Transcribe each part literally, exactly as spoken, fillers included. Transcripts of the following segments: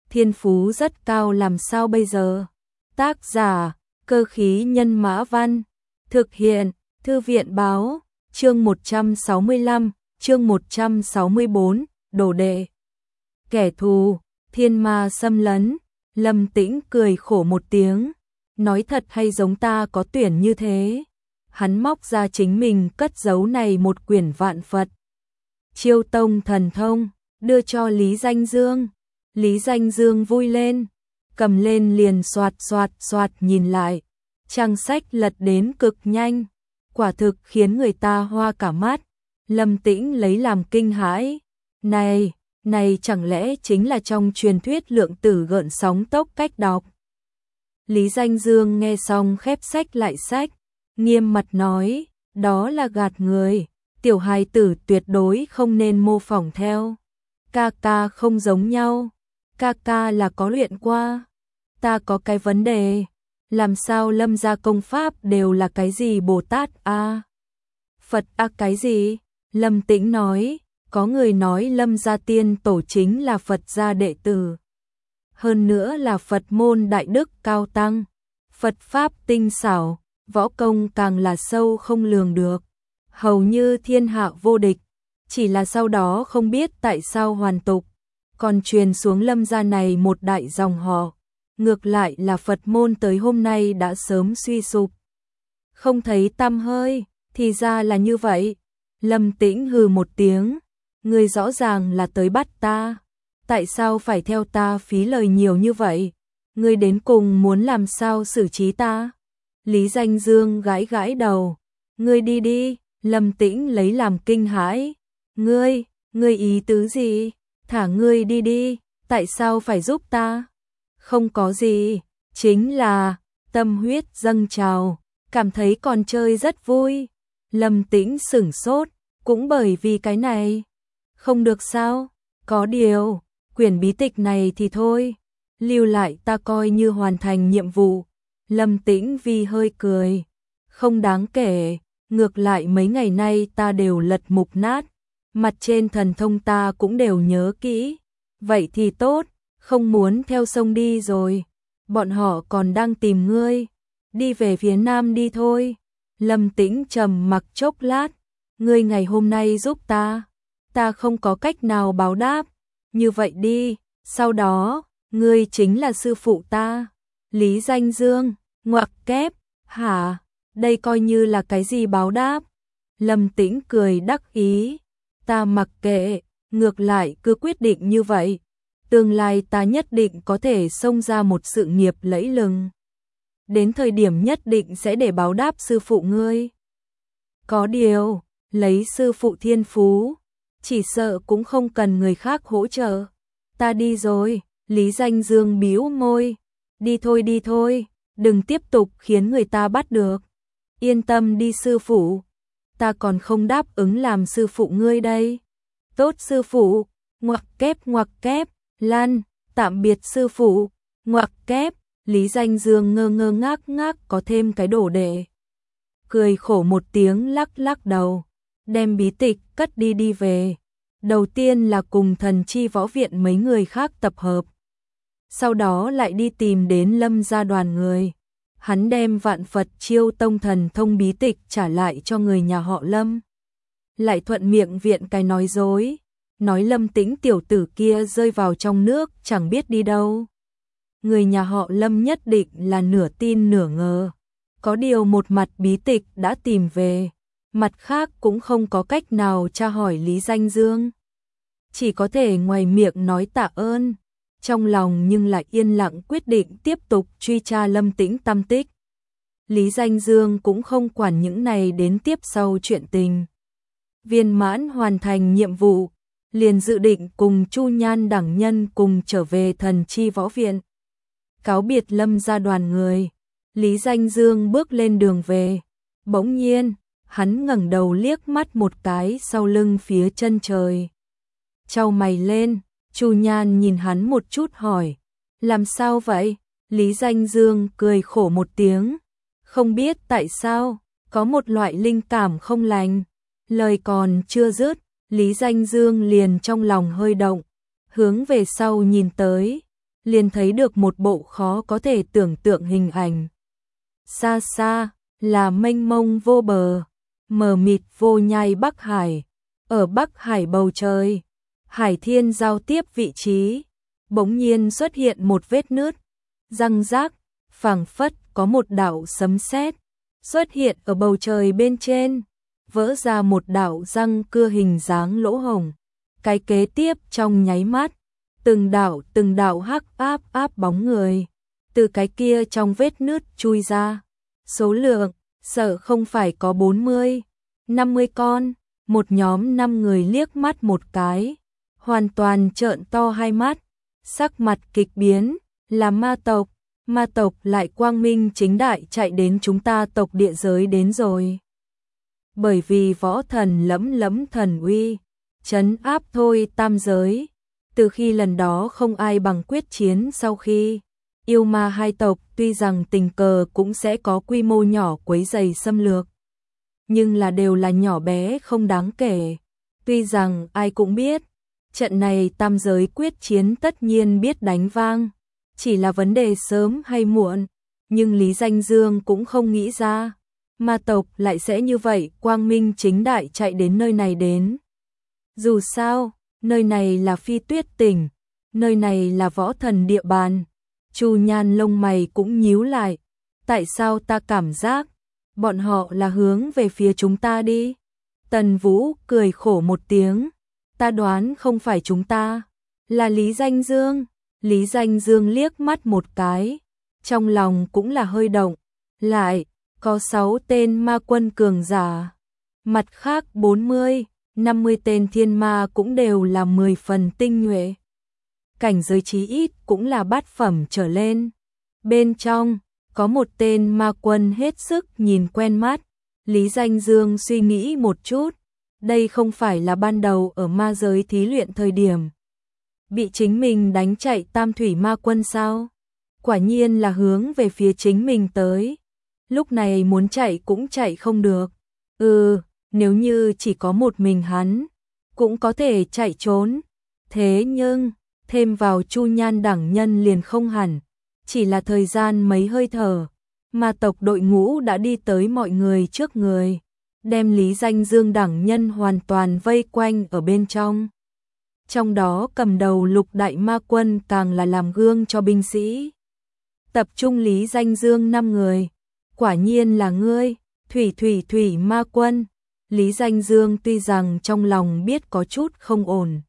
thiên phú rất cao làm sao bây giờ? Tác giả, Cơ khí nhân mã văn. Thực hiện, Thư viện báo, chương một trăm sáu mươi lăm, chương một trăm sáu mươi bốn, đồ đệ. Kẻ thù, thiên ma xâm lấn, Lâm Tĩnh cười khổ một tiếng, nói thật hay giống ta có tuyển như thế. Hắn móc ra chính mình cất giấu này một quyển vạn Phật Chiêu Tông thần thông, đưa cho Lý Danh Dương. Lý Danh Dương vui lên, cầm lên liền soạt soạt soạt nhìn lại. Trang sách lật đến cực nhanh, quả thực khiến người ta hoa cả mắt. Lâm Tĩnh lấy làm kinh hãi. Này, này chẳng lẽ chính là trong truyền thuyết lượng tử gợn sóng tốc cách đọc? Lý Danh Dương nghe xong khép sách lại sách, nghiêm mặt nói, đó là gạt người, tiểu hài tử tuyệt đối không nên mô phỏng theo. Ca ca không giống nhau, ca ca là có luyện qua. Ta có cái vấn đề, làm sao Lâm gia công pháp đều là cái gì Bồ Tát a, Phật a cái gì? Lâm Tĩnh nói, có người nói Lâm gia tiên tổ chính là Phật gia đệ tử. Hơn nữa là Phật môn đại đức cao tăng, Phật pháp tinh xảo, võ công càng là sâu không lường được, hầu như thiên hạ vô địch. Chỉ là sau đó không biết tại sao hoàn tục, còn truyền xuống Lâm gia này một đại dòng họ. Ngược lại là Phật môn tới hôm nay đã sớm suy sụp, không thấy tăm hơi. Thì ra là như vậy. Lâm Tĩnh hừ một tiếng, ngươi rõ ràng là tới bắt ta, tại sao phải theo ta phí lời nhiều như vậy? Ngươi đến cùng muốn làm sao xử trí ta? Lý Danh Dương gãi gãi đầu, ngươi đi đi. Lâm Tĩnh lấy làm kinh hãi, ngươi, ngươi ý tứ gì? Thả ngươi đi đi, tại sao phải giúp ta? Không có gì, chính là tâm huyết dâng trào, cảm thấy còn chơi rất vui. Lâm Tĩnh sửng sốt, cũng bởi vì cái này. Không được sao? Có điều, quyển bí tịch này thì thôi, lưu lại ta coi như hoàn thành nhiệm vụ. Lâm Tĩnh Vi hơi cười, không đáng kể, ngược lại mấy ngày nay ta đều lật mục nát, mặt trên thần thông ta cũng đều nhớ kỹ. Vậy thì tốt, không muốn theo sông đi rồi, bọn họ còn đang tìm ngươi, đi về phía nam đi thôi. Lâm Tĩnh trầm mặc chốc lát, ngươi ngày hôm nay giúp ta, ta không có cách nào báo đáp, như vậy đi, sau đó, ngươi chính là sư phụ ta. Lý Danh Dương, ngoặc kép, hả, đây coi như là cái gì báo đáp? Lâm Tĩnh cười đắc ý, ta mặc kệ, ngược lại cứ quyết định như vậy. Tương lai ta nhất định có thể xông ra một sự nghiệp lẫy lừng. Đến thời điểm nhất định sẽ để báo đáp sư phụ ngươi. Có điều, lấy sư phụ thiên phú, chỉ sợ cũng không cần người khác hỗ trợ. Ta đi rồi. Lý Danh Dương bĩu môi. Đi thôi đi thôi, đừng tiếp tục khiến người ta bắt được. Yên tâm đi sư phụ, ta còn không đáp ứng làm sư phụ ngươi đây. Tốt sư phụ, ngoặc kép ngoặc kép. Lan, tạm biệt sư phụ, ngoặc kép. Lý Danh Dương ngơ ngơ ngác ngác có thêm cái đồ đệ. Cười khổ một tiếng lắc lắc đầu, đem bí tịch cất đi đi về. Đầu tiên là cùng thần chi võ viện mấy người khác tập hợp, sau đó lại đi tìm đến Lâm gia đoàn người. Hắn đem vạn Phật Chiêu Tông thần thông bí tịch trả lại cho người nhà họ Lâm. Lại thuận miệng viện cái nói dối, nói Lâm Tĩnh tiểu tử kia rơi vào trong nước chẳng biết đi đâu. Người nhà họ Lâm nhất định là nửa tin nửa ngờ. Có điều một mặt bí tịch đã tìm về, mặt khác cũng không có cách nào tra hỏi Lý Danh Dương. Chỉ có thể ngoài miệng nói tạ ơn, trong lòng nhưng lại yên lặng quyết định tiếp tục truy tra Lâm Tĩnh tăm tích. Lý Danh Dương cũng không quản những này đến tiếp sau chuyện tình. Viên mãn hoàn thành nhiệm vụ, liền dự định cùng Chu Nhan đẳng nhân cùng trở về thần chi võ viện. Cáo biệt Lâm gia đoàn người, Lý Danh Dương bước lên đường về. Bỗng nhiên, hắn ngẩng đầu liếc mắt một cái sau lưng phía chân trời. Chau mày lên, Chu Nhan nhìn hắn một chút hỏi, làm sao vậy? Lý Danh Dương cười khổ một tiếng, không biết tại sao, có một loại linh cảm không lành. Lời còn chưa dứt, Lý Danh Dương liền trong lòng hơi động, hướng về sau nhìn tới, liền thấy được một bộ khó có thể tưởng tượng hình ảnh. Xa xa, là mênh mông vô bờ, mờ mịt vô nhai Bắc Hải. Ở Bắc Hải bầu trời, hải thiên giao tiếp vị trí, bỗng nhiên xuất hiện một vết nứt, răng rác, phảng phất có một đạo sấm sét xuất hiện ở bầu trời bên trên, vỡ ra một đạo răng cưa hình dáng lỗ hổng. Cái kế tiếp trong nháy mắt, từng đạo từng đạo hắc áp áp bóng người từ cái kia trong vết nứt chui ra. Số lượng sợ không phải có bốn mươi, năm mươi con. Một nhóm năm người liếc mắt một cái, hoàn toàn trợn to hai mắt, sắc mặt kịch biến, là ma tộc, ma tộc lại quang minh chính đại chạy đến chúng ta tộc địa giới đến rồi. Bởi vì võ thần lẫm lẫm thần uy, trấn áp thôi tam giới, từ khi lần đó không ai bằng quyết chiến sau khi yêu ma hai tộc tuy rằng tình cờ cũng sẽ có quy mô nhỏ quấy rầy xâm lược, nhưng là đều là nhỏ bé không đáng kể. Tuy rằng ai cũng biết, trận này tam giới quyết chiến tất nhiên biết đánh vang, chỉ là vấn đề sớm hay muộn, nhưng Lý Danh Dương cũng không nghĩ ra, ma tộc lại sẽ như vậy quang minh chính đại chạy đến nơi này đến. Dù sao, nơi này là Phi Tuyết tỉnh, nơi này là võ thần địa bàn. Chu Nhan lông mày cũng nhíu lại, tại sao ta cảm giác bọn họ là hướng về phía chúng ta đi? Tần Vũ cười khổ một tiếng, ta đoán không phải chúng ta, là Lý Danh Dương. Lý Danh Dương liếc mắt một cái, trong lòng cũng là hơi động, lại có sáu tên ma quân cường giả, mặt khác bốn mươi, năm mươi tên thiên ma cũng đều là mười phần tinh nhuệ. Cảnh giới chí ít cũng là bát phẩm trở lên. Bên trong có một tên ma quân hết sức nhìn quen mắt. Lý Danh Dương suy nghĩ một chút, đây không phải là ban đầu ở ma giới thí luyện thời điểm bị chính mình đánh chạy tam thủy ma quân sao? Quả nhiên là hướng về phía chính mình tới. Lúc này muốn chạy cũng chạy không được. Ừ, nếu như chỉ có một mình hắn, cũng có thể chạy trốn. Thế nhưng, thêm vào Chu Nhan đẳng nhân liền không hẳn. Chỉ là thời gian mấy hơi thở, ma tộc đội ngũ đã đi tới mọi người trước người, đem Lý Danh Dương đẳng nhân hoàn toàn vây quanh ở bên trong. Trong đó cầm đầu lục đại ma quân càng là làm gương cho binh sĩ. Tập trung Lý Danh Dương năm người. Quả nhiên là ngươi, thủy thủy thủy ma quân. Lý Danh Dương tuy rằng trong lòng biết có chút không ổn,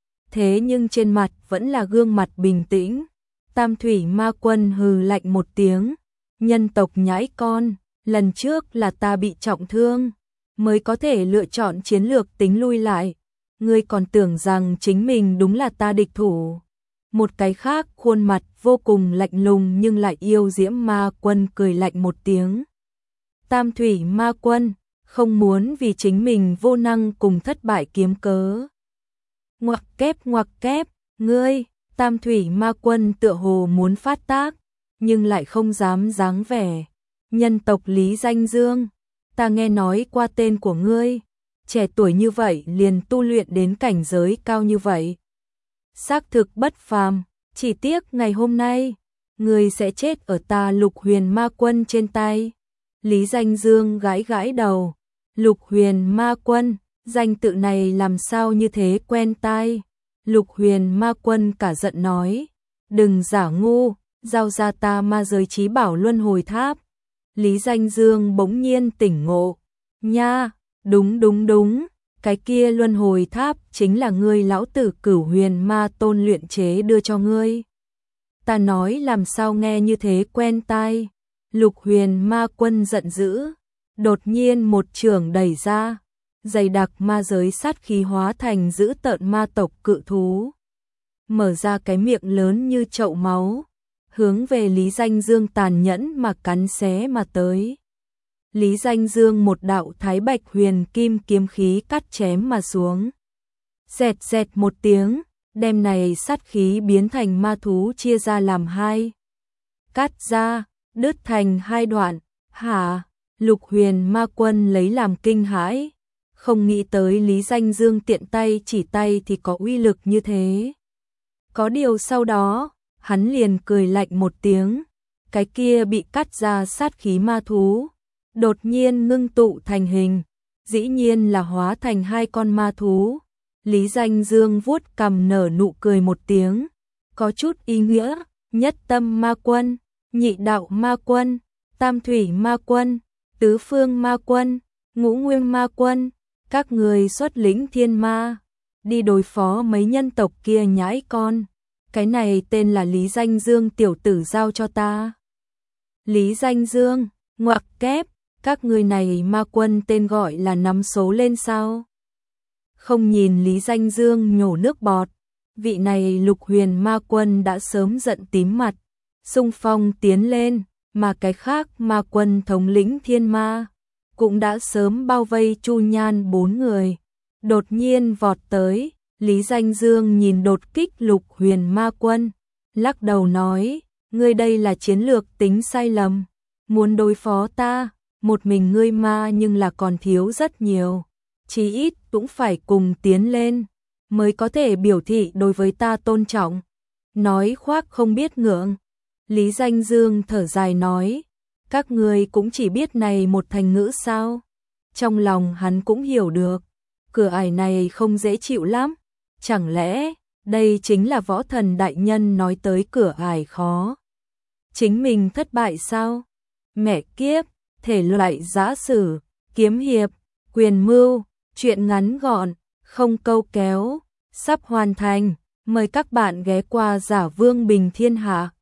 thế nhưng trên mặt vẫn là gương mặt bình tĩnh. Tam thủy ma quân hừ lạnh một tiếng, nhân tộc nhãi con, lần trước là ta bị trọng thương, mới có thể lựa chọn chiến lược tính lui lại. Ngươi còn tưởng rằng chính mình đúng là ta địch thủ. Một cái khác khuôn mặt vô cùng lạnh lùng nhưng lại yêu diễm ma quân cười lạnh một tiếng. Tam thủy ma quân, không muốn vì chính mình vô năng cùng thất bại kiếm cớ. Ngoặc kép ngoặc kép, ngươi, tam thủy ma quân tựa hồ muốn phát tác, nhưng lại không dám dáng vẻ. Nhân tộc Lý Danh Dương, ta nghe nói qua tên của ngươi, trẻ tuổi như vậy liền tu luyện đến cảnh giới cao như vậy. Xác thực bất phàm, chỉ tiếc ngày hôm nay, ngươi sẽ chết ở ta Lục Huyền ma quân trên tay. Lý Danh Dương gãi gãi đầu, Lục Huyền ma quân, danh tự này làm sao như thế quen tai. Lục Huyền ma quân cả giận nói, đừng giả ngu, giao ra ta ma giới trí bảo luân hồi tháp. Lý Danh Dương bỗng nhiên tỉnh ngộ, nha, đúng đúng đúng, cái kia luân hồi tháp chính là ngươi lão tử Cửu Huyền ma tôn luyện chế đưa cho ngươi. Ta nói làm sao nghe như thế quen tai. Lục Huyền ma quân giận dữ, đột nhiên một trường đẩy ra, dày đặc ma giới sát khí hóa thành dữ tợn ma tộc cự thú, mở ra cái miệng lớn như chậu máu, hướng về Lý Danh Dương tàn nhẫn mà cắn xé mà tới. Lý Danh Dương một đạo thái bạch huyền kim kiếm khí cắt chém mà xuống. Dẹt dẹt một tiếng, đem này sát khí biến thành ma thú chia ra làm hai. Cắt ra, đứt thành hai đoạn, hả? Lục Huyền ma quân lấy làm kinh hãi, không nghĩ tới Lý Danh Dương tiện tay chỉ tay thì có uy lực như thế. Có điều sau đó, hắn liền cười lạnh một tiếng, cái kia bị cắt ra sát khí ma thú, đột nhiên ngưng tụ thành hình, dĩ nhiên là hóa thành hai con ma thú. Lý Danh Dương vuốt cằm nở nụ cười một tiếng, có chút ý nghĩa, nhất tâm ma quân, nhị đạo ma quân, tam thủy ma quân, tứ phương ma quân, ngũ nguyên ma quân, các người xuất lĩnh thiên ma, đi đối phó mấy nhân tộc kia nhãi con. Cái này tên là Lý Danh Dương tiểu tử giao cho ta. Lý Danh Dương, ngoặc kép, các người này ma quân tên gọi là nắm số lên sao? Không nhìn Lý Danh Dương nhổ nước bọt, vị này Lục Huyền ma quân đã sớm giận tím mặt, xung phong tiến lên, mà cái khác ma quân thống lĩnh thiên ma cũng đã sớm bao vây Chu Nhan bốn người. Đột nhiên vọt tới, Lý Danh Dương nhìn đột kích Lục Huyền ma quân, lắc đầu nói, ngươi đây là chiến lược tính sai lầm, muốn đối phó ta, một mình ngươi ma nhưng là còn thiếu rất nhiều, chí ít cũng phải cùng tiến lên, mới có thể biểu thị đối với ta tôn trọng. Nói khoác không biết ngượng. Lý Danh Dương thở dài nói, các ngươi cũng chỉ biết này một thành ngữ sao? Trong lòng hắn cũng hiểu được, cửa ải này không dễ chịu lắm, chẳng lẽ đây chính là võ thần đại nhân nói tới cửa ải khó? Chính mình thất bại sao? Mẹ kiếp, thể loại giã sử, kiếm hiệp, quyền mưu, chuyện ngắn gọn, không câu kéo, sắp hoàn thành, mời các bạn ghé qua Giả Vương Bình Thiên Hạ.